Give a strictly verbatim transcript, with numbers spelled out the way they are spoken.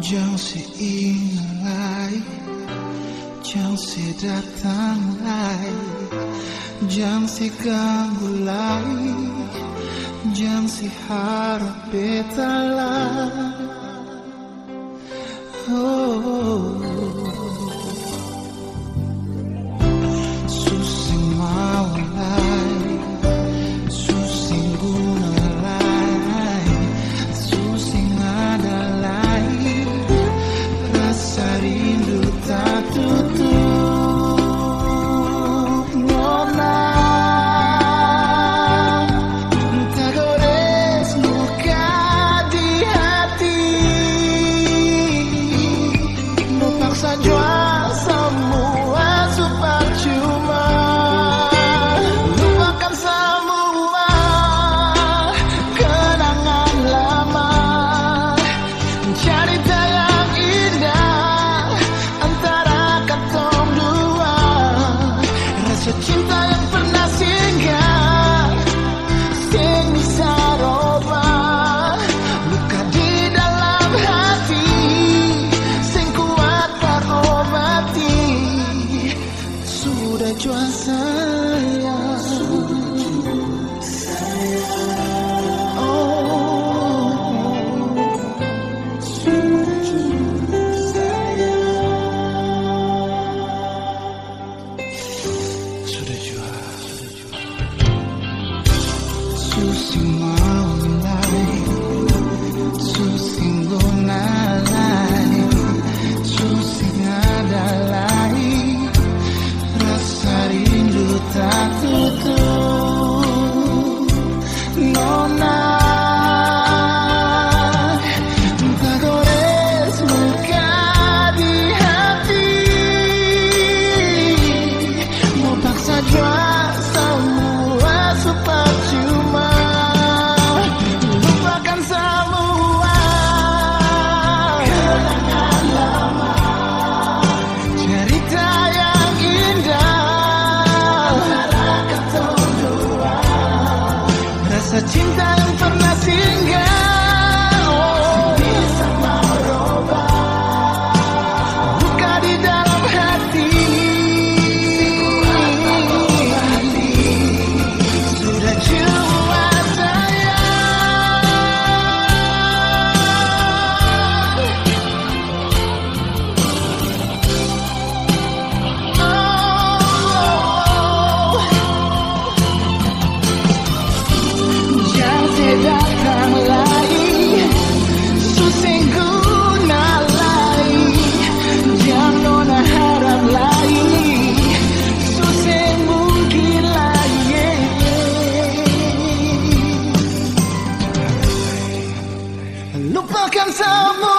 Jangan inalai, jangan datang lai, jangan ganggu lai, jangan harap betala. Oh, susing mau lai, susing guna lai, susing ada lai, rasa rindu tak tutup nona. Tak gores luka di hati, mau paksa jual semua supaya cuma lupakan semua kenangan lama, cerita yang indah antara katong dua, rasa cinta yang pernah singgah sing bisa robah luka di dalam hati, sing kuat terobati. Sudah jual saya, oh, sudah jual saya, sudah jual, sudah jual. Susing mau lai, susing guna lai, susing ada lai, rasa rindu tak tutup nona. Tak gores luka di hati, mau paksa jual semua supaya cuma lupakan semua kenangan lama, cerita yang indah antara katong dua, rasa cinta yang pernah singgah, oh, bisa merubah luka di dalam hati, sudah jual saya. Jangan datang lagi, susing guna lagi, jangan nona harap lagi, susing mungkin lagi. Lupakan semua